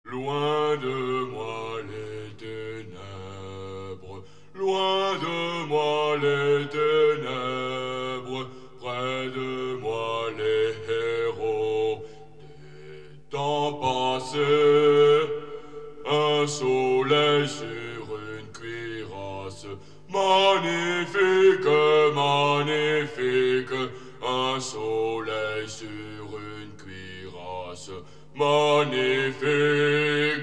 Loin de moi les ténèbres, loin de moi les ténèbres, près de moi les héros des temps passés. Un soleil sur une cuirasse, magnifique, magnifique. Un soleil sur une cuirasse, magnifique.